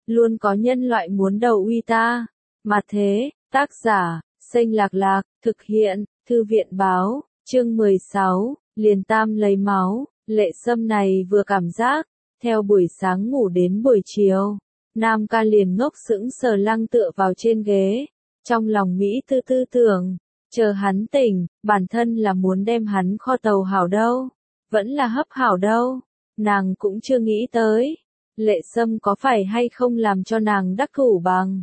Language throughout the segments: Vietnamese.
luôn có nhân loại muốn đầu uy ta. Mà thế, tác giả, Xanh Lạc Lạc, thực hiện, Thư viện Báo, chương 16, liền tam lấy máu. Lệ Sâm này vừa cảm giác, theo buổi sáng ngủ đến buổi chiều, Nam ca liền ngốc sững sờ lăng tựa vào trên ghế, trong lòng Mỹ tư tư tưởng, chờ hắn tỉnh, bản thân là muốn đem hắn kho tàu hảo đâu, vẫn là hấp hảo đâu, nàng cũng chưa nghĩ tới, Lệ Sâm có phải hay không làm cho nàng đắc thủ bằng.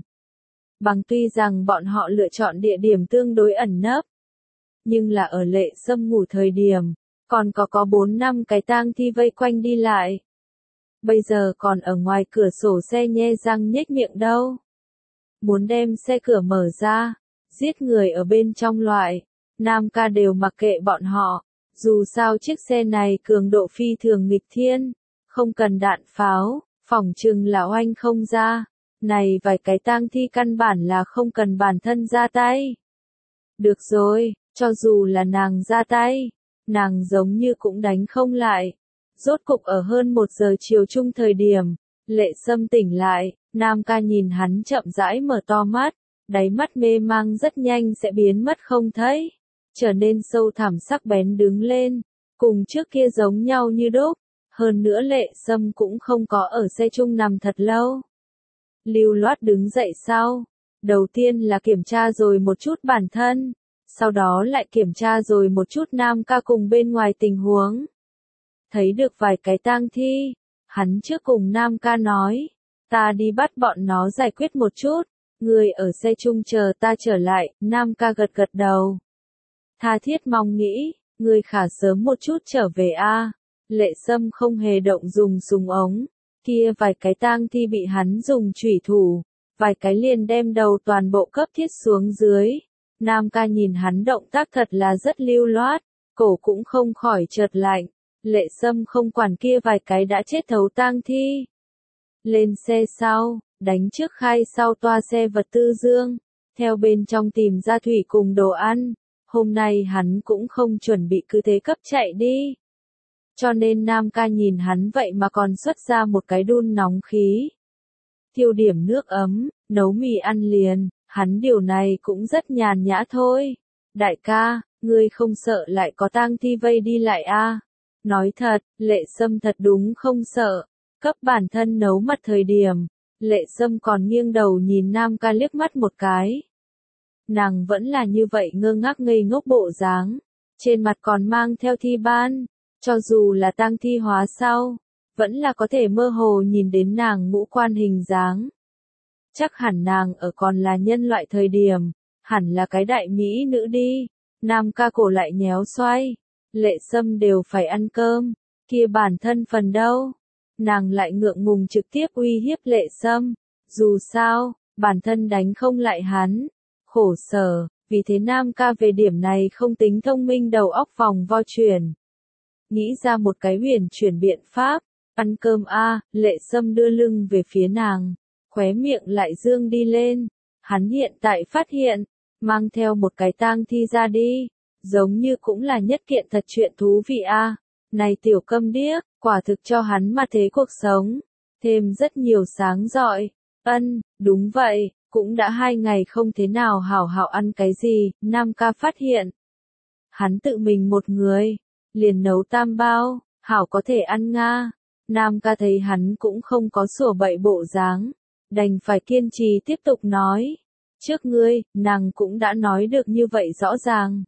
Tuy rằng bọn họ lựa chọn địa điểm tương đối ẩn nấp, nhưng là ở Lệ Sâm ngủ thời điểm, còn có 4-5 cái tang thi vây quanh đi lại. Bây giờ còn ở ngoài cửa sổ xe nhe răng nhếch miệng đâu. Muốn đem xe cửa mở ra, giết người ở bên trong loại, Nam ca đều mặc kệ bọn họ, dù sao chiếc xe này cường độ phi thường nghịch thiên, không cần đạn pháo, phỏng chừng là oanh không ra, này vài cái tang thi căn bản là không cần bản thân ra tay. Được rồi, cho dù là nàng ra tay, nàng giống như cũng đánh không lại. Rốt cục ở hơn 1 giờ chiều chung thời điểm, Lệ Sâm tỉnh lại, Nam ca nhìn hắn chậm rãi mở to mắt, đáy mắt mê mang rất nhanh sẽ biến mất không thấy, trở nên sâu thẳm sắc bén đứng lên, cùng trước kia giống nhau như đúc, hơn nữa Lệ Sâm cũng không có ở xe chung nằm thật lâu. Lưu loát đứng dậy sau, đầu tiên là kiểm tra rồi một chút bản thân, sau đó lại kiểm tra rồi một chút Nam ca cùng bên ngoài tình huống. Thấy được vài cái tang thi, hắn trước cùng Nam ca nói, ta đi bắt bọn nó giải quyết một chút, người ở xe chung chờ ta trở lại, Nam ca gật gật đầu. Tha thiết mong nghĩ, người khả sớm một chút trở về a. Lệ Sâm không hề động dùng súng ống, kia vài cái tang thi bị hắn dùng chủy thủ, vài cái liền đem đầu toàn bộ cấp thiết xuống dưới. Nam ca nhìn hắn động tác thật là rất lưu loát, cổ cũng không khỏi chợt lạnh. Lệ Sâm không quản kia vài cái đã chết thấu tang thi. Lên xe sau, đánh trước khai sau toa xe vật tư dương, theo bên trong tìm ra thủy cùng đồ ăn. Hôm nay hắn cũng không chuẩn bị cứ thế cấp chạy đi. Cho nên Nam ca nhìn hắn vậy mà còn xuất ra một cái đun nóng khí. Thiêu điểm nước ấm, nấu mì ăn liền, hắn điều này cũng rất nhàn nhã thôi. Đại ca, ngươi không sợ lại có tang thi vây đi lại a? Nói thật, Lệ Sâm thật đúng không sợ. Cấp bản thân nấu mật thời điểm, Lệ Sâm còn nghiêng đầu nhìn Nam ca liếc mắt một cái. Nàng vẫn là như vậy ngơ ngác ngây ngốc bộ dáng, trên mặt còn mang theo thi ban, cho dù là tang thi hóa sau, vẫn là có thể mơ hồ nhìn đến nàng ngũ quan hình dáng. Chắc hẳn nàng ở còn là nhân loại thời điểm, hẳn là cái đại mỹ nữ đi. Nam ca cổ lại nhéo xoay. Lệ Sâm đều phải ăn cơm, kia bản thân phần đâu. Nàng lại ngượng ngùng trực tiếp uy hiếp Lệ Sâm, dù sao, bản thân đánh không lại hắn. Khổ sở, vì thế Nam ca về điểm này không tính thông minh đầu óc vòng vo chuyển. Nghĩ ra một cái huyền chuyển biện pháp, ăn cơm a. Lệ Sâm đưa lưng về phía nàng, khóe miệng lại dương đi lên. Hắn hiện tại phát hiện, mang theo một cái tang thi ra đi. Giống như cũng là nhất kiện thật chuyện thú vị a. Này tiểu câm điếc, quả thực cho hắn mà thế cuộc sống, thêm rất nhiều sáng rọi. Đúng vậy, cũng đã 2 ngày không thế nào hảo hảo ăn cái gì, Nam ca phát hiện. Hắn tự mình một người, liền nấu tam bao, hảo có thể ăn nga. Nam ca thấy hắn cũng không có sủa bậy bộ dáng, đành phải kiên trì tiếp tục nói. Trước ngươi, nàng cũng đã nói được như vậy rõ ràng.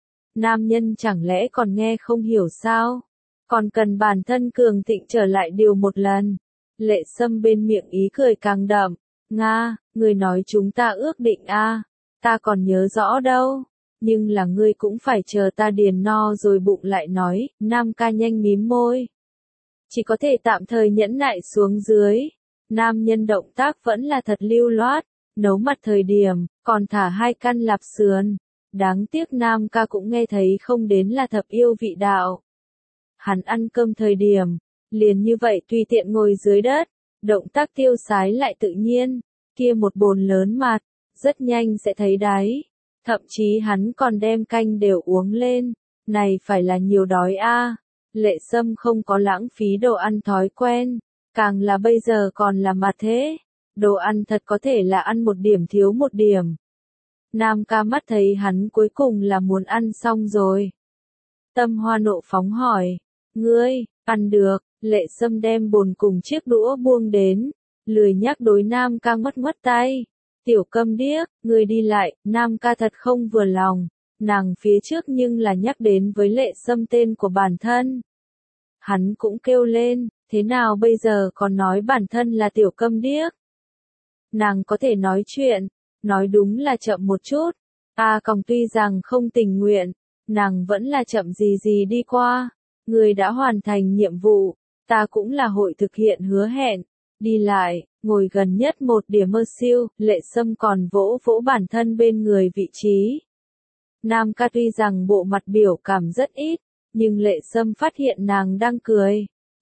Nam nhân chẳng lẽ còn nghe không hiểu sao? Còn cần bản thân cường thịnh trở lại điều một lần. Lệ Sâm bên miệng ý cười càng đậm. Nga, người nói chúng ta ước định a, ta còn nhớ rõ đâu. Nhưng là ngươi cũng phải chờ ta điền no rồi bụng lại nói. Nam ca nhanh mím môi. Chỉ có thể tạm thời nhẫn nại xuống dưới. Nam nhân động tác vẫn là thật lưu loát. Nấu mặt thời điểm, còn thả 2 căn lạp sườn. Đáng tiếc Nam ca cũng nghe thấy không đến là thập yêu vị đạo. Hắn ăn cơm thời điểm, liền như vậy tùy tiện ngồi dưới đất, động tác tiêu sái lại tự nhiên, kia một bồn lớn mặt, rất nhanh sẽ thấy đáy. Thậm chí hắn còn đem canh đều uống lên, này phải là nhiều đói a. Lệ Sâm không có lãng phí đồ ăn thói quen, càng là bây giờ còn là mặt thế. Đồ ăn thật có thể là ăn một điểm thiếu một điểm. Nam ca mắt thấy hắn cuối cùng là muốn ăn xong rồi. Tâm Hoa nộ phóng hỏi, ngươi, ăn được, Lệ Sâm đem bồn cùng chiếc đũa buông đến, lười nhắc đối Nam ca ngoắt tay. Tiểu câm điếc, ngươi đi lại, Nam ca thật không vừa lòng, nàng phía trước nhưng là nhắc đến với Lệ Sâm tên của bản thân. Hắn cũng kêu lên, thế nào bây giờ còn nói bản thân là tiểu câm điếc. Nàng có thể nói chuyện, nói đúng là chậm một chút. Còng tuy rằng không tình nguyện, nàng vẫn là chậm gì đi qua. Người đã hoàn thành nhiệm vụ, ta cũng là hội thực hiện hứa hẹn. Đi lại, ngồi gần nhất một điểm mơ siêu, Lệ Sâm còn vỗ vỗ bản thân bên người vị trí. Nam ca tuy rằng bộ mặt biểu cảm rất ít, nhưng Lệ Sâm phát hiện nàng đang cười.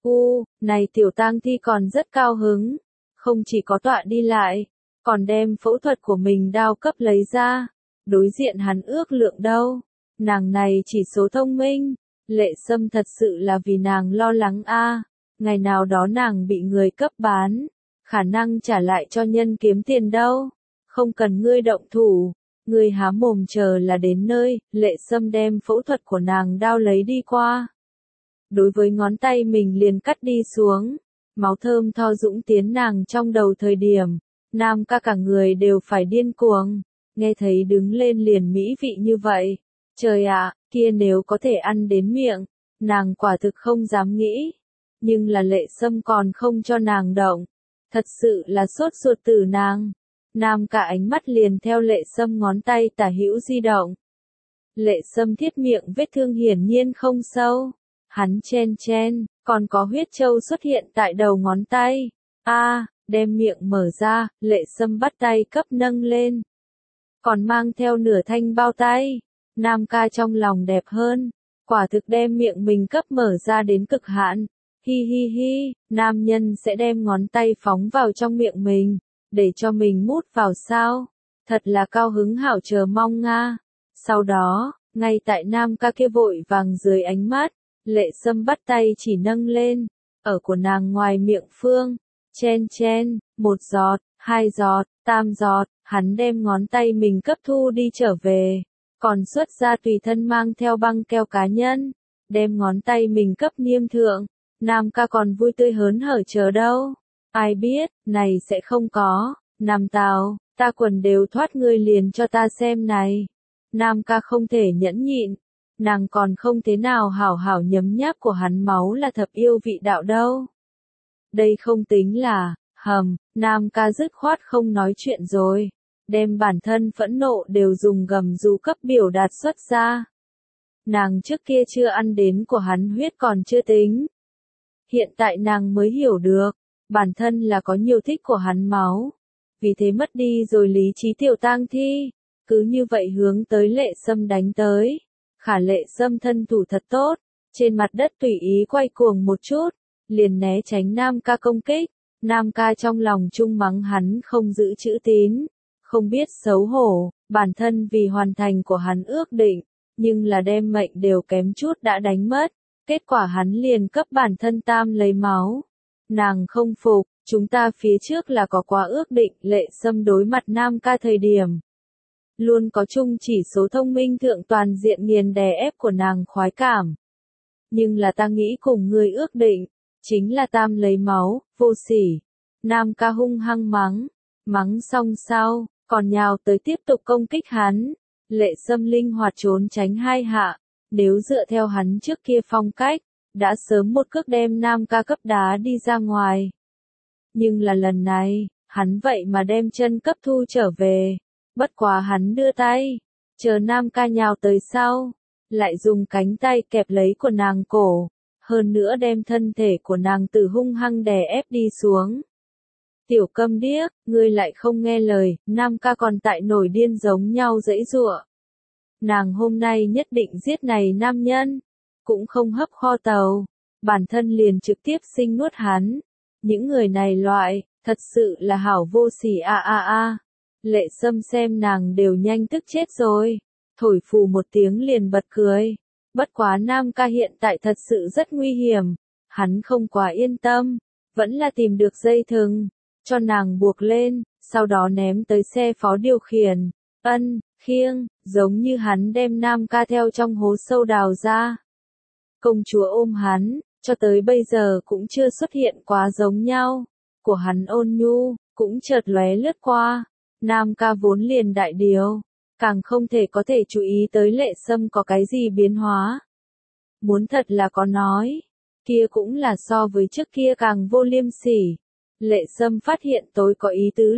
Này tiểu tang thi còn rất cao hứng, không chỉ có tọa đi lại, còn đem phẫu thuật của mình đao cấp lấy ra. Đối diện hắn ước lượng đâu, nàng này chỉ số thông minh, Lệ Sâm thật sự là vì nàng lo lắng ngày nào đó nàng bị người cấp bán, khả năng trả lại cho nhân kiếm tiền đâu, không cần ngươi động thủ, ngươi há mồm chờ là đến nơi. Lệ Sâm đem phẫu thuật của nàng đao lấy đi qua. Đối với ngón tay mình liền cắt đi xuống, máu thơm tho dũng tiến nàng trong đầu thời điểm, Nam ca cả người đều phải điên cuồng, nghe thấy đứng lên liền mỹ vị như vậy. Trời ạ, kia nếu có thể ăn đến miệng, nàng quả thực không dám nghĩ. Nhưng là Lệ Sâm còn không cho nàng động, thật sự là sốt ruột từ nàng. Nam ca ánh mắt liền theo Lệ Sâm ngón tay tả hữu di động. Lệ Sâm thiết miệng vết thương hiển nhiên không sâu. Hắn chen, còn có huyết châu xuất hiện tại đầu ngón tay. Đem miệng mở ra, Lệ Sâm bắt tay cấp nâng lên. Còn mang theo nửa thanh bao tay. Nam ca trong lòng đẹp hơn, quả thực đem miệng mình cấp mở ra đến cực hạn. Hi, nam nhân sẽ đem ngón tay phóng vào trong miệng mình, để cho mình mút vào sao? Thật là cao hứng hảo chờ mong Sau đó, ngay tại Nam ca kia vội vàng dưới ánh mắt, Lệ Sâm bắt tay chỉ nâng lên, ở của nàng ngoài miệng phương, chen, 1 giọt, 2 giọt, 3 giọt, hắn đem ngón tay mình cấp thu đi trở về, còn xuất ra tùy thân mang theo băng keo cá nhân, đem ngón tay mình cấp niêm thượng. Nam ca còn vui tươi hớn hở chờ đâu. Ai biết, này sẽ không có. Nam Tào, ta quần đều thoát ngươi liền cho ta xem này. Nam ca không thể nhẫn nhịn. Nàng còn không thế nào hảo hảo nhấm nháp của hắn máu là thập yêu vị đạo đâu. Đây không tính là, Nam ca dứt khoát không nói chuyện rồi. Đem bản thân phẫn nộ đều dùng gầm rú cấp biểu đạt xuất ra. Nàng trước kia chưa ăn đến của hắn huyết còn chưa tính. Hiện tại nàng mới hiểu được, bản thân là có nhiều thích của hắn máu. Vì thế mất đi rồi lý trí tiểu tang thi, cứ như vậy hướng tới Lệ Sâm đánh tới. Khả Lệ Sâm thân thủ thật tốt, trên mặt đất tùy ý quay cuồng một chút, liền né tránh Nam ca công kích. Nam ca trong lòng chung mắng hắn không giữ chữ tín, không biết xấu hổ, bản thân vì hoàn thành của hắn ước định, nhưng là đem mệnh đều kém chút đã đánh mất. Kết quả hắn liền cấp bản thân tam lấy máu. Nàng không phục, chúng ta phía trước là có quá ước định. Lệ Sâm đối mặt Nam ca thời điểm, luôn có chung chỉ số thông minh thượng toàn diện nghiền đè ép của nàng khoái cảm. Nhưng là ta nghĩ cùng ngươi ước định, chính là tam lấy máu, vô sỉ. Nam ca hung hăng mắng xong sau, còn nhào tới tiếp tục công kích hắn. Lệ Sâm linh hoạt trốn tránh 2 hạ. Nếu dựa theo hắn trước kia phong cách, đã sớm một cước đem Nam ca cấp đá đi ra ngoài. Nhưng là lần này, hắn vậy mà đem chân cấp thu trở về. Bất quá hắn đưa tay, chờ Nam ca nhào tới sau, lại dùng cánh tay kẹp lấy của nàng cổ, hơn nữa đem thân thể của nàng từ hung hăng đè ép đi xuống. Tiểu câm điếc, ngươi lại không nghe lời, Nam ca còn tại nổi điên giống nhau giãy giụa. Nàng hôm nay nhất định giết này nam nhân, cũng không hấp kho tàu, bản thân liền trực tiếp sinh nuốt hắn. Những người này loại, thật sự là hảo vô sỉ Lệ Sâm xem nàng đều nhanh tức chết rồi, thổi phù một tiếng liền bật cười. Bất quá Nam ca hiện tại thật sự rất nguy hiểm, hắn không quá yên tâm, vẫn là tìm được dây thừng, cho nàng buộc lên, sau đó ném tới xe phó điều khiển. Khiêng, giống như hắn đem Nam Ca theo trong hố sâu đào ra. Công chúa ôm hắn, cho tới bây giờ cũng chưa xuất hiện quá giống nhau. Của hắn ôn nhu, cũng chợt lóe lướt qua. Nam Ca vốn liền đại điều, càng không thể có thể chú ý tới Lệ Sâm có cái gì biến hóa. Muốn thật là có nói, kia cũng là so với trước kia càng vô liêm sỉ. Lệ Sâm phát hiện tối có ý tứ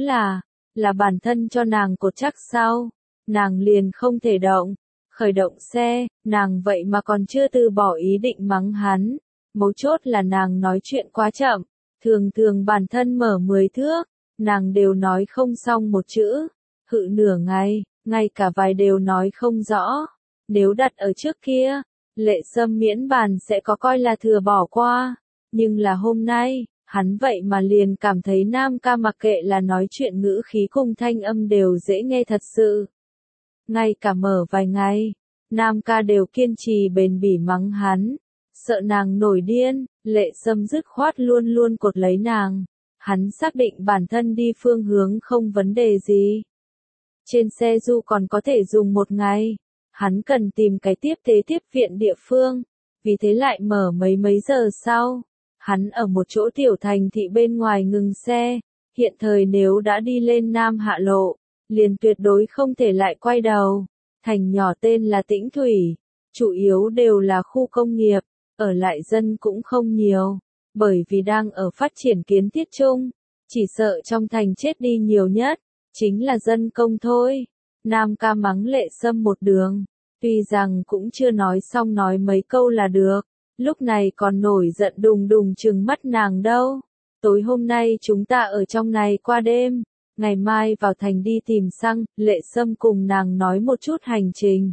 là bản thân cho nàng cột chắc sau, nàng liền không thể động. Khởi động xe, nàng vậy mà còn chưa từ bỏ ý định mắng hắn. Mấu chốt là nàng nói chuyện quá chậm, thường thường bản thân mở 10 thước, nàng đều nói không xong một chữ, hự nửa ngày, ngay cả vài đều nói không rõ. Nếu đặt ở trước kia, Lệ Sâm miễn bàn sẽ có coi là thừa bỏ qua, nhưng là hôm nay, hắn vậy mà liền cảm thấy Nam Ca mặc kệ là nói chuyện ngữ khí cùng thanh âm đều dễ nghe thật sự. Ngay cả mở vài ngày, Nam Ca đều kiên trì bền bỉ mắng hắn, sợ nàng nổi điên. Lệ Sâm dứt khoát luôn luôn cột lấy nàng, hắn xác định bản thân đi phương hướng không vấn đề gì. Trên xe du còn có thể dùng một ngày, hắn cần tìm cái tiếp tế tiếp viện địa phương, vì thế lại mở mấy giờ sau. Hắn ở một chỗ tiểu thành thị bên ngoài ngừng xe, hiện thời nếu đã đi lên Nam Hạ Lộ, liền tuyệt đối không thể lại quay đầu. Thành nhỏ tên là Tĩnh Thủy, chủ yếu đều là khu công nghiệp, ở lại dân cũng không nhiều, bởi vì đang ở phát triển kiến thiết chung, chỉ sợ trong thành chết đi nhiều nhất, chính là dân công thôi. Nam Ca mắng Lệ Sâm một đường, tuy rằng cũng chưa nói xong nói mấy câu là được, lúc này còn nổi giận đùng đùng trừng mắt nàng đâu. Tối hôm nay chúng ta ở trong này qua đêm, ngày mai vào thành đi tìm xăng. Lệ Sâm cùng nàng nói một chút hành trình.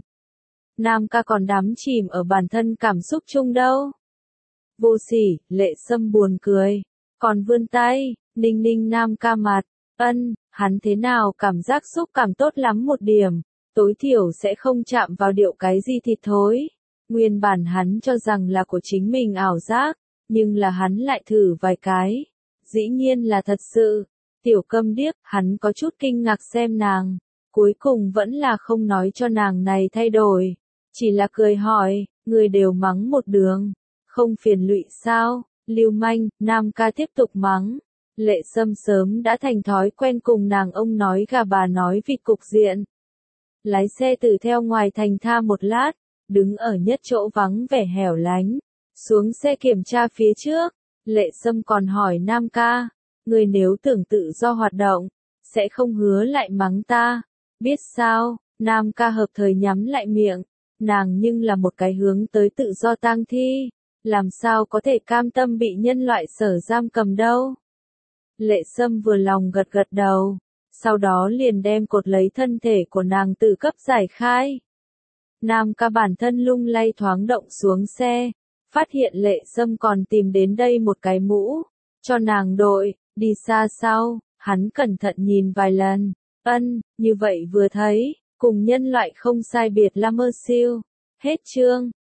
Nam Ca còn đắm chìm ở bản thân cảm xúc chung đâu. Vô sỉ. Lệ Sâm buồn cười, còn vươn tay, ninh ninh Nam Ca mặt. Hắn thế nào cảm giác xúc cảm tốt lắm một điểm, tối thiểu sẽ không chạm vào điệu cái gì thịt thối. Nguyên bản hắn cho rằng là của chính mình ảo giác, nhưng là hắn lại thử vài cái, dĩ nhiên là thật sự. Tiểu Câm Điếc, hắn có chút kinh ngạc xem nàng, cuối cùng vẫn là không nói cho nàng này thay đổi, chỉ là cười hỏi, người đều mắng một đường, không phiền lụy sao? Lưu manh. Nam Ca tiếp tục mắng. Lệ Sâm sớm đã thành thói quen cùng nàng ông nói gà bà nói vịt cục diện. Lái xe từ theo ngoài thành tha một lát, đứng ở nhất chỗ vắng vẻ hẻo lánh, xuống xe kiểm tra phía trước. Lệ Sâm còn hỏi Nam Ca, người nếu tưởng tự do hoạt động, sẽ không hứa lại mắng ta, biết sao? Nam Ca hợp thời nhắm lại miệng, nàng nhưng là một cái hướng tới tự do tang thi, làm sao có thể cam tâm bị nhân loại sở giam cầm đâu. Lệ Sâm vừa lòng gật gật đầu, sau đó liền đem cột lấy thân thể của nàng từ cấp giải khai. Nam Ca bản thân lung lay thoáng động xuống xe, phát hiện Lệ Sâm còn tìm đến đây một cái mũ, cho nàng đội. Đi xa sau, hắn cẩn thận nhìn vài lần, như vậy vừa thấy, cùng nhân loại không sai biệt là mơ siêu. Hết chương.